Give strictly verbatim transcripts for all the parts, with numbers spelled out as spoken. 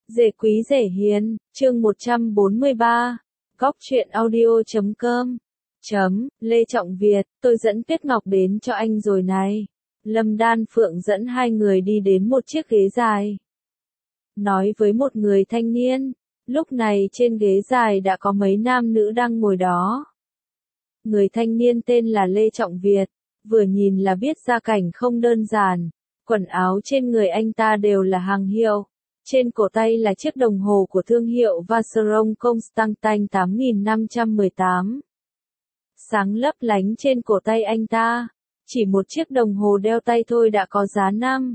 Dễ quý dễ hiền, chương một trăm bốn mươi ba, góc truyện audio chấm com. Chấm, Lê Trọng Việt, tôi dẫn Tuyết Ngọc đến cho anh rồi này. Lâm Đan Phượng dẫn hai người đi đến một chiếc ghế dài. Nói với một người thanh niên, lúc này trên ghế dài đã có mấy nam nữ đang ngồi đó. Người thanh niên tên là Lê Trọng Việt, vừa nhìn là biết gia cảnh không đơn giản, quần áo trên người anh ta đều là hàng hiệu. Trên cổ tay là chiếc đồng hồ của thương hiệu Vacheron Constantin tám nghìn năm trăm mười tám. Sáng lấp lánh trên cổ tay anh ta, chỉ một chiếc đồng hồ đeo tay thôi đã có giá năm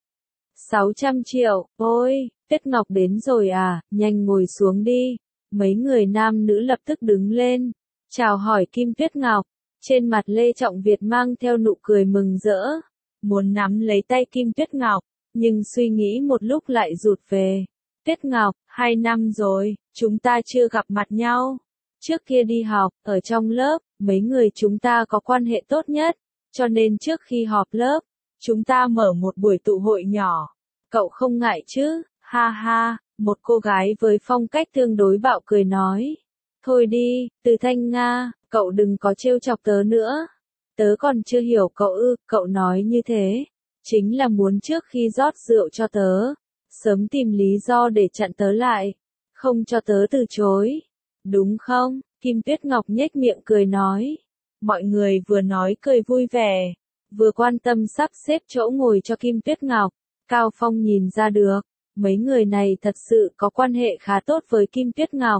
sáu trăm triệu. Ôi, Tuyết Ngọc đến rồi à, nhanh ngồi xuống đi. Mấy người nam nữ lập tức đứng lên, chào hỏi Kim Tuyết Ngọc. Trên mặt Lê Trọng Việt mang theo nụ cười mừng rỡ, muốn nắm lấy tay Kim Tuyết Ngọc, nhưng suy nghĩ một lúc lại rụt về. Tuyết Ngọc, hai năm rồi, chúng ta chưa gặp mặt nhau. Trước kia đi học, ở trong lớp, mấy người chúng ta có quan hệ tốt nhất, cho nên trước khi họp lớp, chúng ta mở một buổi tụ hội nhỏ. Cậu không ngại chứ? Ha ha, một cô gái với phong cách tương đối bạo cười nói. Thôi đi, Từ Thanh Nga, cậu đừng có trêu chọc tớ nữa. Tớ còn chưa hiểu cậu ư, cậu nói như thế. Chính là muốn trước khi rót rượu cho tớ, sớm tìm lý do để chặn tớ lại, không cho tớ từ chối. Đúng không? Kim Tuyết Ngọc nhếch miệng cười nói. Mọi người vừa nói cười vui vẻ, vừa quan tâm sắp xếp chỗ ngồi cho Kim Tuyết Ngọc. Cao Phong nhìn ra được, mấy người này thật sự có quan hệ khá tốt với Kim Tuyết Ngọc.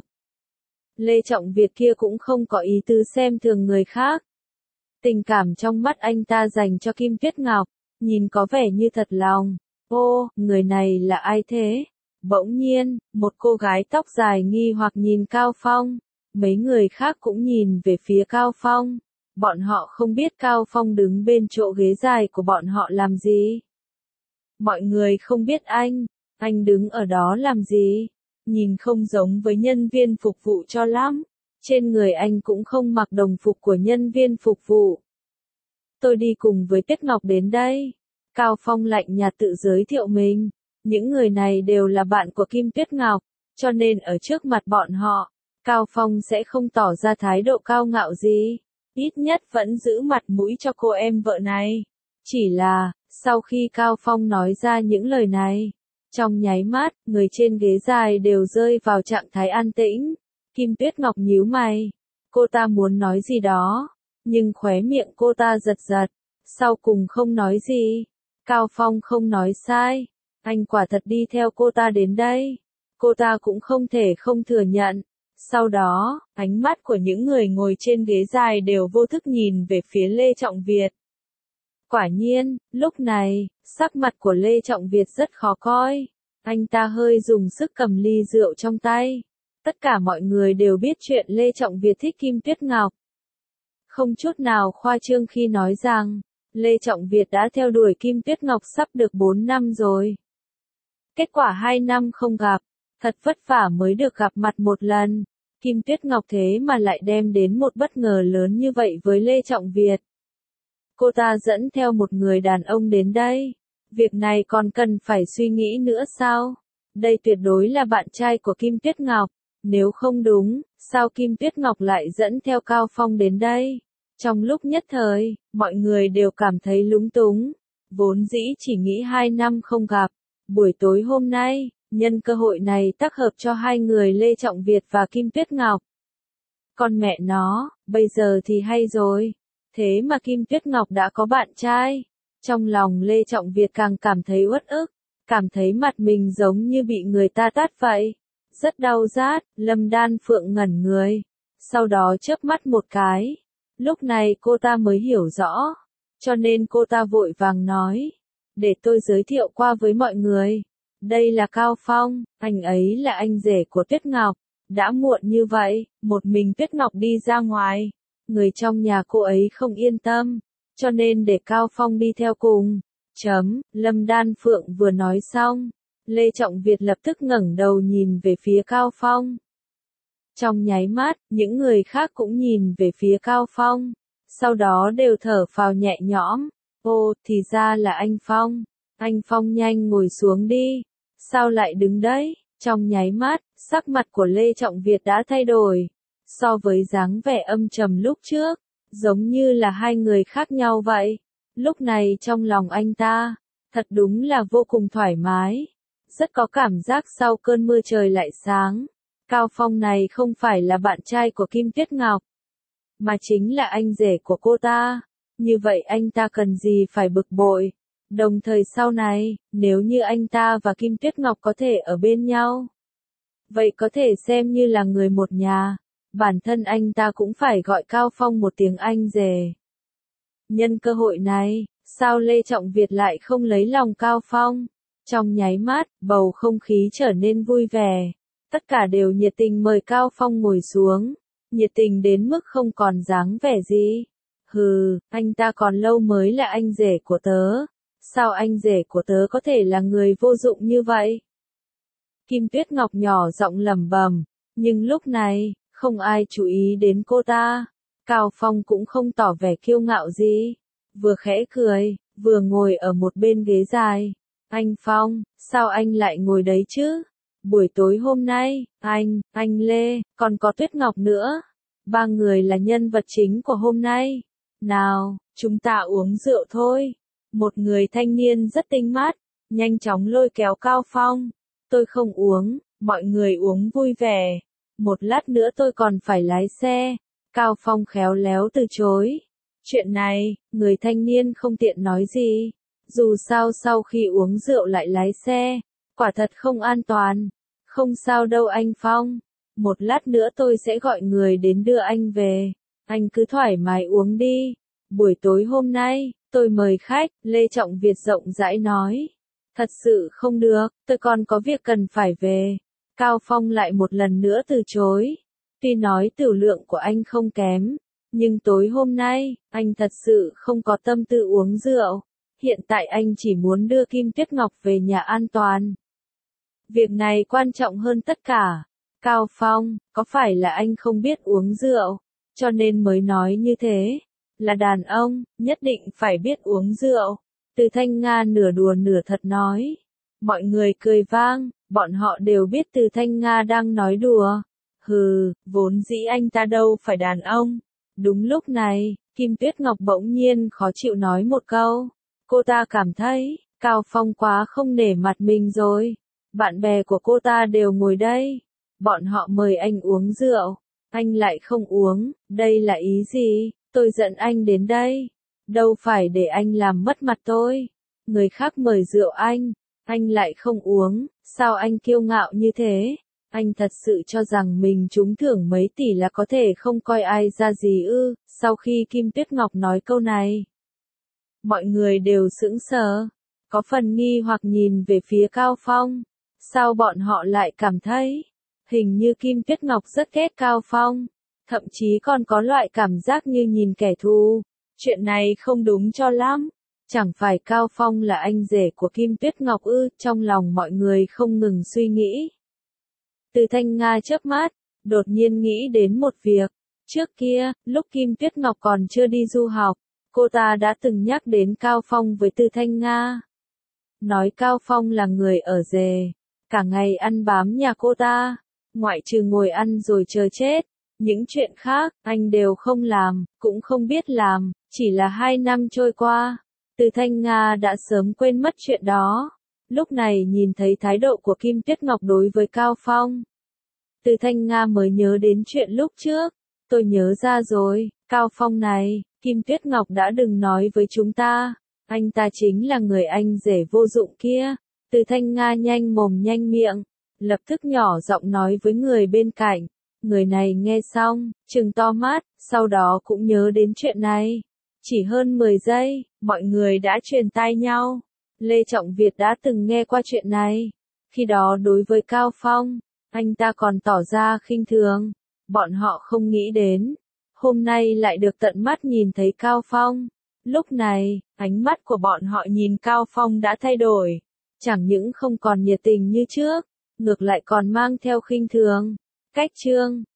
Lê Trọng Việt kia cũng không có ý tứ xem thường người khác. Tình cảm trong mắt anh ta dành cho Kim Tuyết Ngọc, nhìn có vẻ như thật lòng. Ô, người này là ai thế? Bỗng nhiên, một cô gái tóc dài nghi hoặc nhìn Cao Phong. Mấy người khác cũng nhìn về phía Cao Phong. Bọn họ không biết Cao Phong đứng bên chỗ ghế dài của bọn họ làm gì. Mọi người không biết anh, anh đứng ở đó làm gì? Nhìn không giống với nhân viên phục vụ cho lắm. Trên người anh cũng không mặc đồng phục của nhân viên phục vụ. Tôi đi cùng với Tuyết Ngọc đến đây. Cao Phong lạnh nhạt tự giới thiệu mình. Những người này đều là bạn của Kim Tuyết Ngọc, cho nên ở trước mặt bọn họ, Cao Phong sẽ không tỏ ra thái độ cao ngạo gì. Ít nhất vẫn giữ mặt mũi cho cô em vợ này. Chỉ là, sau khi Cao Phong nói ra những lời này, trong nháy mắt, người trên ghế dài đều rơi vào trạng thái an tĩnh. Kim Tuyết Ngọc nhíu mày. Cô ta muốn nói gì đó, nhưng khóe miệng cô ta giật giật, sau cùng không nói gì. Cao Phong không nói sai, anh quả thật đi theo cô ta đến đây. Cô ta cũng không thể không thừa nhận. Sau đó, ánh mắt của những người ngồi trên ghế dài đều vô thức nhìn về phía Lê Trọng Việt. Quả nhiên, lúc này, sắc mặt của Lê Trọng Việt rất khó coi. Anh ta hơi dùng sức cầm ly rượu trong tay. Tất cả mọi người đều biết chuyện Lê Trọng Việt thích Kim Tuyết Ngọc. Không chút nào khoa trương khi nói rằng, Lê Trọng Việt đã theo đuổi Kim Tuyết Ngọc sắp được bốn năm rồi. Kết quả hai năm không gặp, thật vất vả mới được gặp mặt một lần. Kim Tuyết Ngọc thế mà lại đem đến một bất ngờ lớn như vậy với Lê Trọng Việt. Cô ta dẫn theo một người đàn ông đến đây. Việc này còn cần phải suy nghĩ nữa sao? Đây tuyệt đối là bạn trai của Kim Tuyết Ngọc. Nếu không đúng, sao Kim Tuyết Ngọc lại dẫn theo Cao Phong đến đây? Trong lúc nhất thời, mọi người đều cảm thấy lúng túng. Vốn dĩ chỉ nghĩ hai năm không gặp. Buổi tối hôm nay, nhân cơ hội này tác hợp cho hai người Lê Trọng Việt và Kim Tuyết Ngọc. Con mẹ nó, bây giờ thì hay rồi. Thế mà Kim Tuyết Ngọc đã có bạn trai. Trong lòng Lê Trọng Việt càng cảm thấy uất ức, cảm thấy mặt mình giống như bị người ta tát vậy. Rất đau rát, Lâm Đan Phượng ngẩn người. Sau đó chớp mắt một cái. Lúc này cô ta mới hiểu rõ. Cho nên cô ta vội vàng nói. Để tôi giới thiệu qua với mọi người. Đây là Cao Phong, anh ấy là anh rể của Tuyết Ngọc. Đã muộn như vậy, một mình Tuyết Ngọc đi ra ngoài. Người trong nhà cô ấy không yên tâm, cho nên để Cao Phong đi theo cùng. Chấm, Lâm Đan Phượng vừa nói xong, Lê Trọng Việt lập tức ngẩng đầu nhìn về phía Cao Phong. Trong nháy mắt, những người khác cũng nhìn về phía Cao Phong, sau đó đều thở phào nhẹ nhõm. Ô, thì ra là anh Phong. Anh Phong nhanh ngồi xuống đi. Sao lại đứng đấy? Trong nháy mắt, sắc mặt của Lê Trọng Việt đã thay đổi. So với dáng vẻ âm trầm lúc trước, giống như là hai người khác nhau vậy. Lúc này trong lòng anh ta, thật đúng là vô cùng thoải mái. Rất có cảm giác sau cơn mưa trời lại sáng. Cao Phong này không phải là bạn trai của Kim Tuyết Ngọc, mà chính là anh rể của cô ta. Như vậy anh ta cần gì phải bực bội. Đồng thời sau này, nếu như anh ta và Kim Tuyết Ngọc có thể ở bên nhau, vậy có thể xem như là người một nhà. Bản thân anh ta cũng phải gọi Cao Phong một tiếng anh rể. Nhân cơ hội này, sao Lê Trọng Việt lại không lấy lòng Cao Phong? Trong nháy mắt, bầu không khí trở nên vui vẻ. Tất cả đều nhiệt tình mời Cao Phong ngồi xuống. Nhiệt tình đến mức không còn dáng vẻ gì. Hừ, anh ta còn lâu mới là anh rể của tớ. Sao anh rể của tớ có thể là người vô dụng như vậy? Kim Tuyết Ngọc nhỏ giọng lẩm bẩm, nhưng lúc này, không ai chú ý đến cô ta. Cao Phong cũng không tỏ vẻ kiêu ngạo gì. Vừa khẽ cười, vừa ngồi ở một bên ghế dài. Anh Phong, sao anh lại ngồi đấy chứ? Buổi tối hôm nay, anh, anh Lê, còn có Tuyết Ngọc nữa. Ba người là nhân vật chính của hôm nay. Nào, chúng ta uống rượu thôi. Một người thanh niên rất tinh mắt, nhanh chóng lôi kéo Cao Phong. Tôi không uống, mọi người uống vui vẻ. Một lát nữa tôi còn phải lái xe. Cao Phong khéo léo từ chối. Chuyện này, người thanh niên không tiện nói gì. Dù sao sau khi uống rượu lại lái xe, quả thật không an toàn. Không sao đâu anh Phong. Một lát nữa tôi sẽ gọi người đến đưa anh về. Anh cứ thoải mái uống đi. Buổi tối hôm nay, tôi mời khách, Lê Trọng Việt rộng rãi nói. Thật sự không được, tôi còn có việc cần phải về. Cao Phong lại một lần nữa từ chối. Tuy nói tiểu lượng của anh không kém, nhưng tối hôm nay, anh thật sự không có tâm tư uống rượu. Hiện tại anh chỉ muốn đưa Kim Tuyết Ngọc về nhà an toàn. Việc này quan trọng hơn tất cả. Cao Phong, có phải là anh không biết uống rượu, cho nên mới nói như thế? Là đàn ông, nhất định phải biết uống rượu. Từ Thanh Nga nửa đùa nửa thật nói. Mọi người cười vang, bọn họ đều biết Từ Thanh Nga đang nói đùa. Hừ, vốn dĩ anh ta đâu phải đàn ông. Đúng lúc này, Kim Tuyết Ngọc bỗng nhiên khó chịu nói một câu. Cô ta cảm thấy, Cao Phong quá không nể mặt mình rồi. Bạn bè của cô ta đều ngồi đây. Bọn họ mời anh uống rượu. Anh lại không uống, đây là ý gì? Tôi dẫn anh đến đây. Đâu phải để anh làm mất mặt tôi. Người khác mời rượu anh, anh lại không uống. Sao anh kiêu ngạo như thế? Anh thật sự cho rằng mình trúng thưởng mấy tỷ là có thể không coi ai ra gì ư? Sau khi Kim Tuyết Ngọc nói câu này, mọi người đều sững sờ, có phần nghi hoặc nhìn về phía Cao Phong. Sao bọn họ lại cảm thấy, hình như Kim Tuyết Ngọc rất ghét Cao Phong, thậm chí còn có loại cảm giác như nhìn kẻ thù. Chuyện này không đúng cho lắm. Chẳng phải Cao Phong là anh rể của Kim Tuyết Ngọc ư? Trong lòng mọi người không ngừng suy nghĩ. Từ Thanh Nga chớp mắt, đột nhiên nghĩ đến một việc. Trước kia, lúc Kim Tuyết Ngọc còn chưa đi du học, cô ta đã từng nhắc đến Cao Phong với Từ Thanh Nga. Nói Cao Phong là người ở rể, cả ngày ăn bám nhà cô ta, ngoại trừ ngồi ăn rồi chờ chết. Những chuyện khác, anh đều không làm, cũng không biết làm, chỉ là hai năm trôi qua. Từ Thanh Nga đã sớm quên mất chuyện đó. Lúc này nhìn thấy thái độ của Kim Tuyết Ngọc đối với Cao Phong, Từ Thanh Nga mới nhớ đến chuyện lúc trước. Tôi nhớ ra rồi, Cao Phong này, Kim Tuyết Ngọc đã đừng nói với chúng ta. Anh ta chính là người anh rể vô dụng kia. Từ Thanh Nga nhanh mồm nhanh miệng, lập tức nhỏ giọng nói với người bên cạnh. Người này nghe xong, trừng to mắt, sau đó cũng nhớ đến chuyện này. Chỉ hơn mười giây, mọi người đã truyền tai nhau. Lê Trọng Việt đã từng nghe qua chuyện này. Khi đó đối với Cao Phong, anh ta còn tỏ ra khinh thường. Bọn họ không nghĩ đến. Hôm nay lại được tận mắt nhìn thấy Cao Phong. Lúc này, ánh mắt của bọn họ nhìn Cao Phong đã thay đổi. Chẳng những không còn nhiệt tình như trước, ngược lại còn mang theo khinh thường. Cách chương